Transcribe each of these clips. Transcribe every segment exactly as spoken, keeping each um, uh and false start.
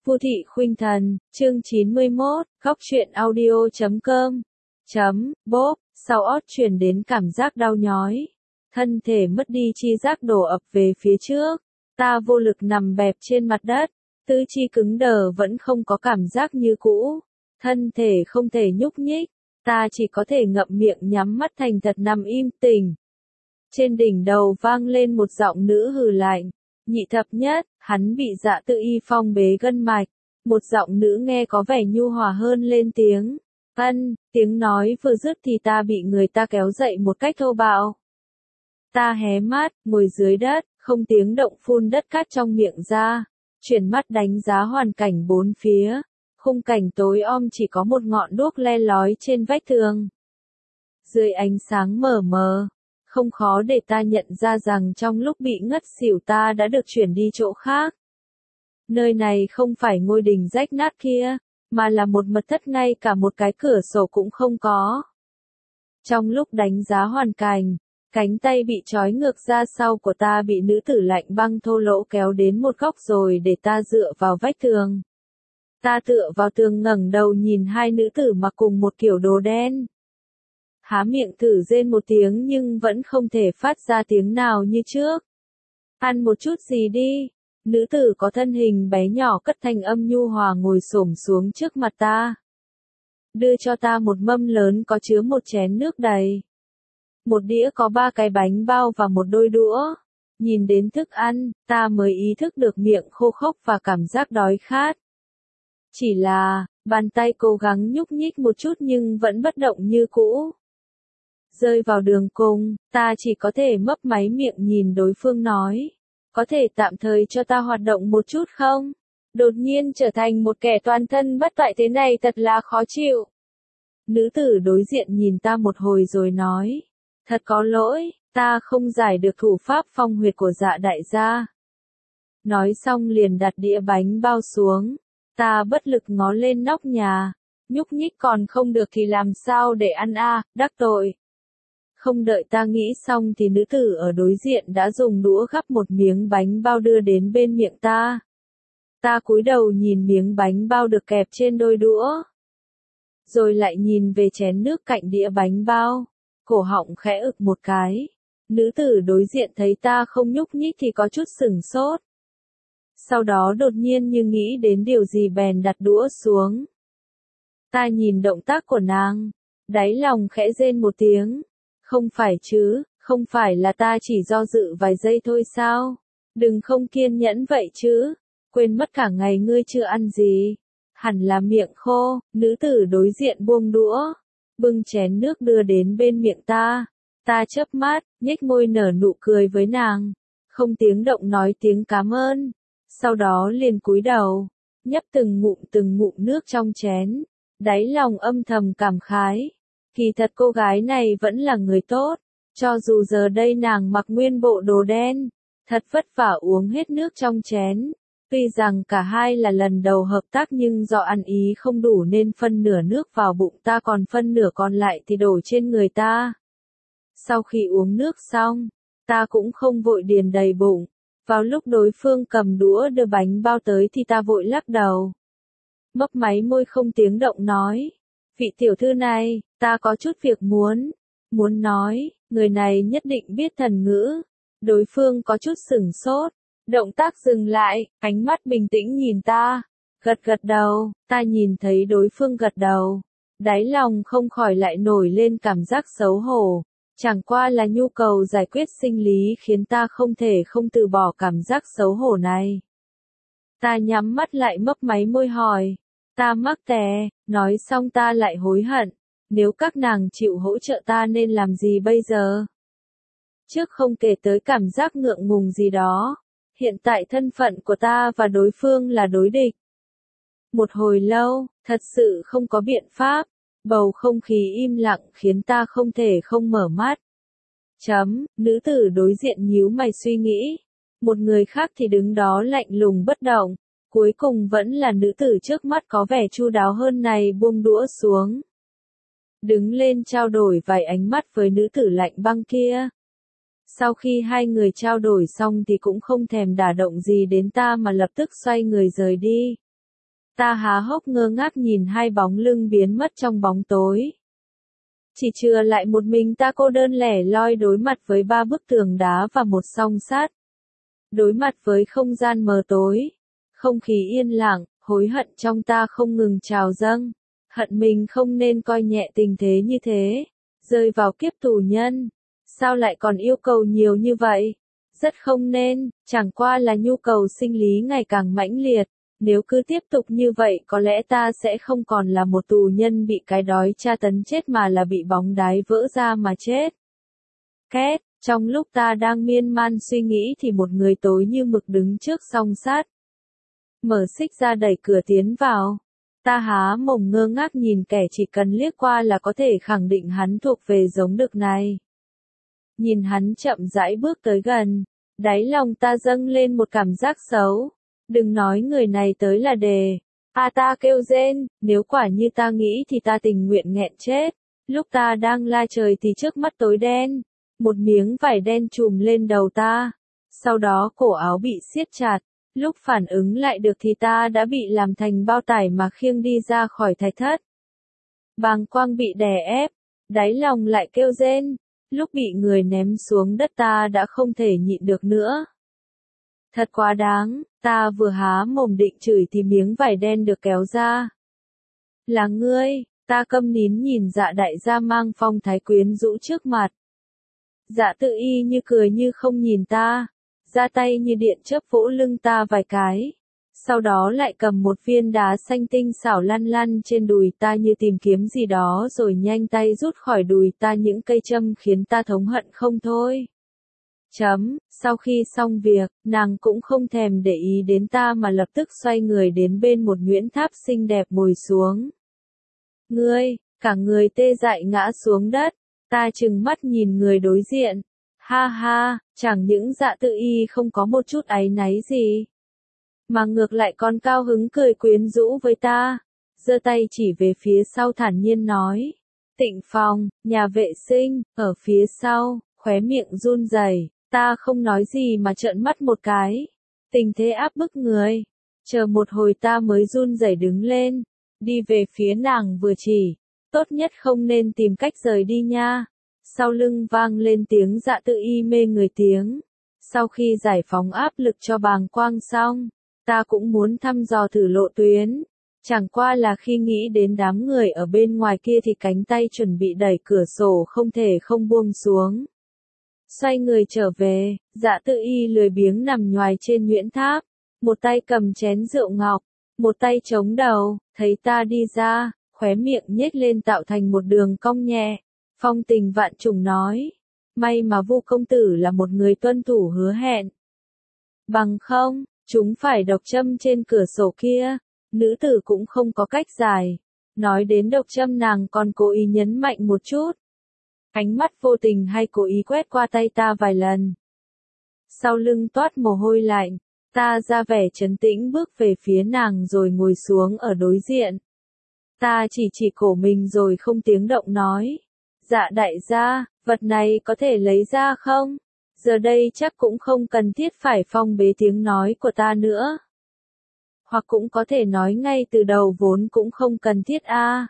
Vu Thị Khuynh Thần, chương chín mươi mốt, góc truyện audio chấm com. Chấm, bốp, sau ót truyền đến cảm giác đau nhói. Thân thể mất đi chi giác đổ ập về phía trước. Ta vô lực nằm bẹp trên mặt đất. Tứ chi cứng đờ vẫn không có cảm giác như cũ. Thân thể không thể nhúc nhích. Ta chỉ có thể ngậm miệng nhắm mắt thành thật nằm im tình. Trên đỉnh đầu vang lên một giọng nữ hừ lạnh. Nhị thập nhất, hắn bị Dạ Tự Y phong bế gân mạch. Một giọng nữ nghe có vẻ nhu hòa hơn lên tiếng. Ân, tiếng nói vừa dứt thì ta bị người ta kéo dậy một cách thô bạo. Ta hé mắt, ngồi dưới đất, không tiếng động phun đất cát trong miệng ra. Chuyển mắt đánh giá hoàn cảnh bốn phía. Khung cảnh tối om chỉ có một ngọn đuốc le lói trên vách tường. Dưới ánh sáng mờ mờ. Không khó để ta nhận ra rằng trong lúc bị ngất xỉu ta đã được chuyển đi chỗ khác. Nơi này không phải ngôi đình rách nát kia, mà là một mật thất ngay cả một cái cửa sổ cũng không có. Trong lúc đánh giá hoàn cảnh, cánh tay bị trói ngược ra sau của ta bị nữ tử lạnh băng thô lỗ kéo đến một góc rồi để ta dựa vào vách tường. Ta tựa vào tường ngẩng đầu nhìn hai nữ tử mặc cùng một kiểu đồ đen. Há miệng thử rên một tiếng nhưng vẫn không thể phát ra tiếng nào như trước. Ăn một chút gì đi. Nữ tử có thân hình bé nhỏ cất thanh âm nhu hòa ngồi xổm xuống trước mặt ta. Đưa cho ta một mâm lớn có chứa một chén nước đầy. Một đĩa có ba cái bánh bao và một đôi đũa. Nhìn đến thức ăn, ta mới ý thức được miệng khô khốc và cảm giác đói khát. Chỉ là, bàn tay cố gắng nhúc nhích một chút nhưng vẫn bất động như cũ. Rơi vào đường cùng, ta chỉ có thể mấp máy miệng nhìn đối phương nói. Có thể tạm thời cho ta hoạt động một chút không? Đột nhiên trở thành một kẻ toàn thân bất toại thế này thật là khó chịu. Nữ tử đối diện nhìn ta một hồi rồi nói. Thật có lỗi, ta không giải được thủ pháp phong huyệt của Dạ đại gia. Nói xong liền đặt đĩa bánh bao xuống. Ta bất lực ngó lên nóc nhà. Nhúc nhích còn không được thì làm sao để ăn a, à, đắc tội. Không đợi ta nghĩ xong thì nữ tử ở đối diện đã dùng đũa gắp một miếng bánh bao đưa đến bên miệng ta. Ta cúi đầu nhìn miếng bánh bao được kẹp trên đôi đũa. Rồi lại nhìn về chén nước cạnh đĩa bánh bao. Cổ họng khẽ ực một cái. Nữ tử đối diện thấy ta không nhúc nhích thì có chút sửng sốt. Sau đó đột nhiên như nghĩ đến điều gì bèn đặt đũa xuống. Ta nhìn động tác của nàng. Đáy lòng khẽ rên một tiếng. Không phải chứ, không phải là ta chỉ do dự vài giây thôi sao? Đừng không kiên nhẫn vậy chứ. Quên mất cả ngày ngươi chưa ăn gì. Hẳn là miệng khô, nữ tử đối diện buông đũa. Bưng chén nước đưa đến bên miệng ta. Ta chớp mắt, nhếch môi nở nụ cười với nàng. Không tiếng động nói tiếng cảm ơn. Sau đó liền cúi đầu. Nhấp từng ngụm từng ngụm nước trong chén. Đáy lòng âm thầm cảm khái. Kỳ thật cô gái này vẫn là người tốt, cho dù giờ đây nàng mặc nguyên bộ đồ đen, thật vất vả uống hết nước trong chén. Tuy rằng cả hai là lần đầu hợp tác nhưng do ăn ý không đủ nên phân nửa nước vào bụng ta còn phân nửa còn lại thì đổ trên người ta. Sau khi uống nước xong, ta cũng không vội điền đầy bụng. Vào lúc đối phương cầm đũa đưa bánh bao tới thì ta vội lắc đầu. Mấp máy môi không tiếng động nói. Vị tiểu thư này, ta có chút việc muốn, muốn nói, người này nhất định biết thần ngữ. Đối phương có chút sửng sốt, động tác dừng lại, ánh mắt bình tĩnh nhìn ta, gật gật đầu, ta nhìn thấy đối phương gật đầu. Đáy lòng không khỏi lại nổi lên cảm giác xấu hổ, chẳng qua là nhu cầu giải quyết sinh lý khiến ta không thể không từ bỏ cảm giác xấu hổ này. Ta nhắm mắt lại mấp máy môi hỏi. Ta mắc tè, nói xong ta lại hối hận, nếu các nàng chịu hỗ trợ ta nên làm gì bây giờ? Trước không kể tới cảm giác ngượng ngùng gì đó, hiện tại thân phận của ta và đối phương là đối địch. Một hồi lâu, thật sự không có biện pháp, bầu không khí im lặng khiến ta không thể không mở mắt. Chấm, nữ tử đối diện nhíu mày suy nghĩ, một người khác thì đứng đó lạnh lùng bất động. Cuối cùng vẫn là nữ tử trước mắt có vẻ chu đáo hơn này buông đũa xuống. Đứng lên trao đổi vài ánh mắt với nữ tử lạnh băng kia. Sau khi hai người trao đổi xong thì cũng không thèm đả động gì đến ta mà lập tức xoay người rời đi. Ta há hốc ngơ ngác nhìn hai bóng lưng biến mất trong bóng tối. Chỉ chừa lại một mình ta cô đơn lẻ loi đối mặt với ba bức tường đá và một song sắt. Đối mặt với không gian mờ tối. Không khí yên lặng, hối hận trong ta không ngừng trào dâng. Hận mình không nên coi nhẹ tình thế như thế. Rơi vào kiếp tù nhân. Sao lại còn yêu cầu nhiều như vậy? Rất không nên, chẳng qua là nhu cầu sinh lý ngày càng mãnh liệt. Nếu cứ tiếp tục như vậy có lẽ ta sẽ không còn là một tù nhân bị cái đói tra tấn chết mà là bị bóng đái vỡ ra mà chết. Két, trong lúc ta đang miên man suy nghĩ thì một người tối như mực đứng trước song sắt. Mở xích ra đẩy cửa tiến vào. Ta há mồm ngơ ngác nhìn kẻ chỉ cần liếc qua là có thể khẳng định hắn thuộc về giống đực này. Nhìn hắn chậm rãi bước tới gần, đáy lòng ta dâng lên một cảm giác xấu. Đừng nói người này tới là đề. À ta kêu rên, nếu quả như ta nghĩ thì ta tình nguyện nghẹn chết. Lúc ta đang la trời thì trước mắt tối đen. Một miếng vải đen trùm lên đầu ta. Sau đó cổ áo bị siết chặt. Lúc phản ứng lại được thì ta đã bị làm thành bao tải mà khiêng đi ra khỏi thạch thất. Bàng quang bị đè ép. Đáy lòng lại kêu rên. Lúc bị người ném xuống đất ta đã không thể nhịn được nữa. Thật quá đáng, ta vừa há mồm định chửi thì miếng vải đen được kéo ra. Là ngươi, ta câm nín nhìn Dạ đại gia mang phong thái quyến rũ trước mặt. Dạ tự y như cười như không nhìn ta, ra tay như điện chớp vỗ lưng ta vài cái. Sau đó lại cầm một viên đá xanh tinh xảo lăn lăn trên đùi ta như tìm kiếm gì đó rồi nhanh tay rút khỏi đùi ta những cây châm khiến ta thống hận không thôi. Chấm, sau khi xong việc, nàng cũng không thèm để ý đến ta mà lập tức xoay người đến bên một nhuyễn tháp xinh đẹp ngồi xuống. Ngươi, cả người tê dại ngã xuống đất, ta trừng mắt nhìn người đối diện. Ha ha, chẳng những Dạ tự y không có một chút áy náy gì. Mà ngược lại còn cao hứng cười quyến rũ với ta. Giơ tay chỉ về phía sau thản nhiên nói. Tịnh phòng, nhà vệ sinh, ở phía sau, khóe miệng run rẩy. Ta không nói gì mà trợn mắt một cái. Tình thế áp bức người. Chờ một hồi ta mới run rẩy đứng lên. Đi về phía nàng vừa chỉ. Tốt nhất không nên tìm cách rời đi nha. Sau lưng vang lên tiếng Dạ tự y mê người tiếng. Sau khi giải phóng áp lực cho bàng quang xong, ta cũng muốn thăm dò thử lộ tuyến. Chẳng qua là khi nghĩ đến đám người ở bên ngoài kia thì cánh tay chuẩn bị đẩy cửa sổ không thể không buông xuống. Xoay người trở về, Dạ tự y lười biếng nằm nhoài trên nhuyễn tháp, một tay cầm chén rượu ngọc, một tay chống đầu, thấy ta đi ra, khóe miệng nhếch lên tạo thành một đường cong nhẹ, phong tình vạn trùng nói, may mà Vu công tử là một người tuân thủ hứa hẹn. Bằng không, chúng phải độc châm trên cửa sổ kia, nữ tử cũng không có cách giải. Nói đến độc châm nàng còn cố ý nhấn mạnh một chút. Ánh mắt vô tình hay cố ý quét qua tay ta vài lần. Sau lưng toát mồ hôi lạnh, ta ra vẻ trấn tĩnh bước về phía nàng rồi ngồi xuống ở đối diện. Ta chỉ chỉ cổ mình rồi không tiếng động nói. Dạ đại gia, vật này có thể lấy ra không? Giờ đây chắc cũng không cần thiết phải phong bế tiếng nói của ta nữa. Hoặc cũng có thể nói ngay từ đầu vốn cũng không cần thiết a. À.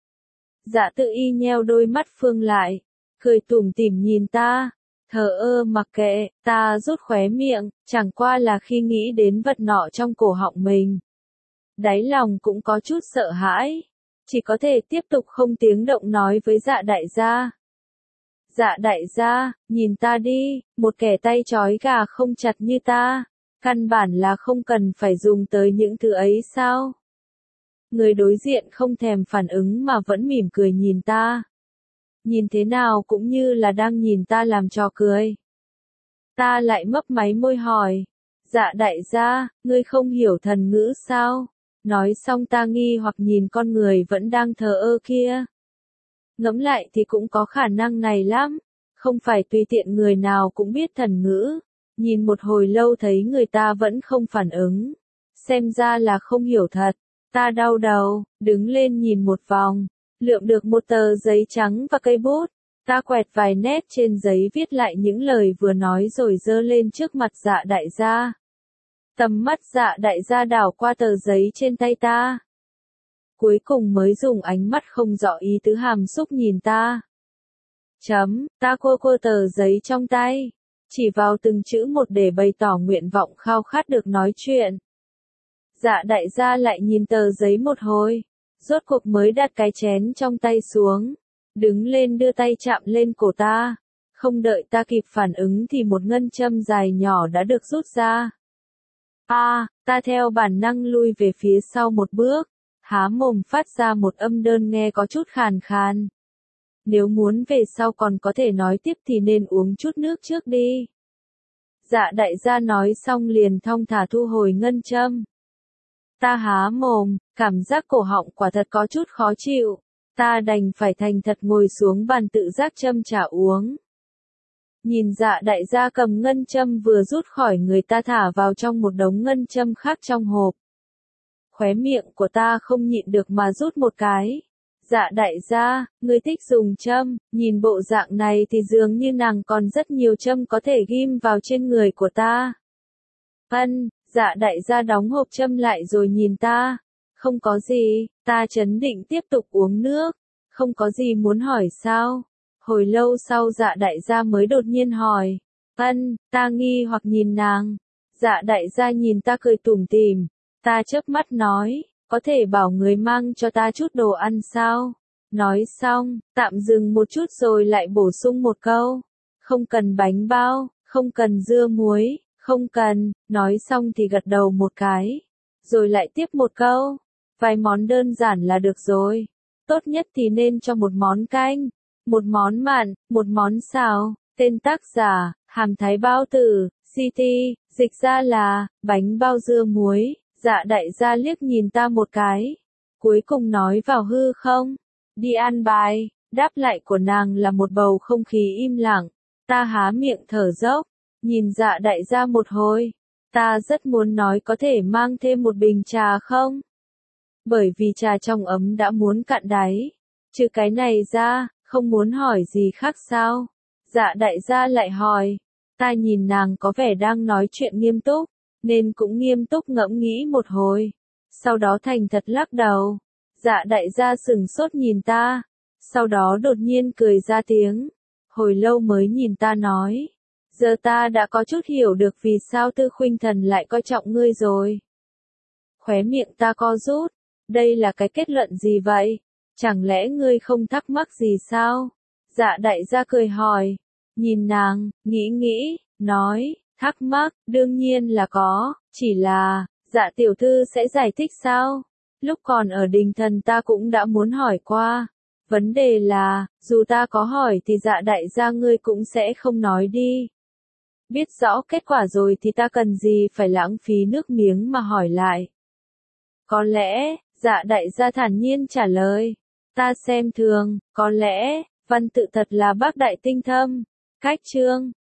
Dạ tự y nheo đôi mắt phương lại, cười tủm tỉm nhìn ta, thờ ơ mặc kệ, ta rút khóe miệng, chẳng qua là khi nghĩ đến vật nọ trong cổ họng mình. Đáy lòng cũng có chút sợ hãi, chỉ có thể tiếp tục không tiếng động nói với Dạ đại gia. Dạ đại gia, nhìn ta đi, một kẻ tay trói gà không chặt như ta, căn bản là không cần phải dùng tới những thứ ấy sao? Người đối diện không thèm phản ứng mà vẫn mỉm cười nhìn ta. Nhìn thế nào cũng như là đang nhìn ta làm trò cười. Ta lại mấp máy môi hỏi. Dạ đại gia, ngươi không hiểu thần ngữ sao? Nói xong ta nghi hoặc nhìn con người vẫn đang thờ ơ kia. Ngẫm lại thì cũng có khả năng này lắm. Không phải tùy tiện người nào cũng biết thần ngữ. Nhìn một hồi lâu thấy người ta vẫn không phản ứng. Xem ra là không hiểu thật. Ta đau đầu, đứng lên nhìn một vòng. Lượm được một tờ giấy trắng và cây bút. Ta quẹt vài nét trên giấy viết lại những lời vừa nói rồi giơ lên trước mặt Dạ đại gia. Tầm mắt Dạ đại gia đảo qua tờ giấy trên tay ta. Cuối cùng mới dùng ánh mắt không rõ ý tứ hàm xúc nhìn ta. Chấm, ta cô cô tờ giấy trong tay. Chỉ vào từng chữ một để bày tỏ nguyện vọng khao khát được nói chuyện. Dạ đại gia lại nhìn tờ giấy một hồi. Rốt cuộc mới đặt cái chén trong tay xuống. Đứng lên đưa tay chạm lên cổ ta. Không đợi ta kịp phản ứng thì một ngân châm dài nhỏ đã được rút ra. A, à, ta theo bản năng lui về phía sau một bước. Há mồm phát ra một âm đơn nghe có chút khàn khàn. Nếu muốn về sau còn có thể nói tiếp thì nên uống chút nước trước đi. Dạ đại gia nói xong liền thong thả thu hồi ngân châm. Ta há mồm, cảm giác cổ họng quả thật có chút khó chịu. Ta đành phải thành thật ngồi xuống bàn tự giác châm trà uống. Nhìn Dạ đại gia cầm ngân châm vừa rút khỏi người ta thả vào trong một đống ngân châm khác trong hộp. Khóe miệng của ta không nhịn được mà rút một cái. Dạ đại gia, ngươi thích dùng châm, nhìn bộ dạng này thì dường như nàng còn rất nhiều châm có thể ghim vào trên người của ta. Ân, dạ đại gia đóng hộp châm lại rồi nhìn ta. Không có gì, ta trấn định tiếp tục uống nước. Không có gì muốn hỏi sao? Hồi lâu sau dạ đại gia mới đột nhiên hỏi. Ân, ta nghi hoặc nhìn nàng. Dạ đại gia nhìn ta cười tủm tỉm. Ta chớp mắt nói, có thể bảo người mang cho ta chút đồ ăn sao? Nói xong, tạm dừng một chút rồi lại bổ sung một câu. Không cần bánh bao, không cần dưa muối, không cần, nói xong thì gật đầu một cái. Rồi lại tiếp một câu, vài món đơn giản là được rồi. Tốt nhất thì nên cho một món canh, một món mặn, một món xào. Tên tác giả, Hàm Thái Bao Tử, City, dịch ra là, bánh bao dưa muối. Dạ đại gia liếc nhìn ta một cái. Cuối cùng nói vào hư không. Đi ăn bài. Đáp lại của nàng là một bầu không khí im lặng. Ta há miệng thở dốc. Nhìn dạ đại gia một hồi. Ta rất muốn nói có thể mang thêm một bình trà không? Bởi vì trà trong ấm đã muốn cạn đáy. Trừ cái này ra, không muốn hỏi gì khác sao? Dạ đại gia lại hỏi. Ta nhìn nàng có vẻ đang nói chuyện nghiêm túc. Nên cũng nghiêm túc ngẫm nghĩ một hồi. Sau đó thành thật lắc đầu. Dạ đại gia sửng sốt nhìn ta. Sau đó đột nhiên cười ra tiếng. Hồi lâu mới nhìn ta nói. Giờ ta đã có chút hiểu được vì sao Tư Khuynh Thần lại coi trọng ngươi rồi. Khóe miệng ta co rút. Đây là cái kết luận gì vậy? Chẳng lẽ ngươi không thắc mắc gì sao? Dạ đại gia cười hỏi. Nhìn nàng, nghĩ nghĩ, nói. Thắc mắc, đương nhiên là có, chỉ là, dạ tiểu thư sẽ giải thích sao? Lúc còn ở Đình Thần ta cũng đã muốn hỏi qua. Vấn đề là, dù ta có hỏi thì dạ đại gia ngươi cũng sẽ không nói đi. Biết rõ kết quả rồi thì ta cần gì phải lãng phí nước miếng mà hỏi lại. Có lẽ, dạ đại gia thản nhiên trả lời. Ta xem thường, có lẽ, văn tự thật là bác đại tinh thâm. Cách chương.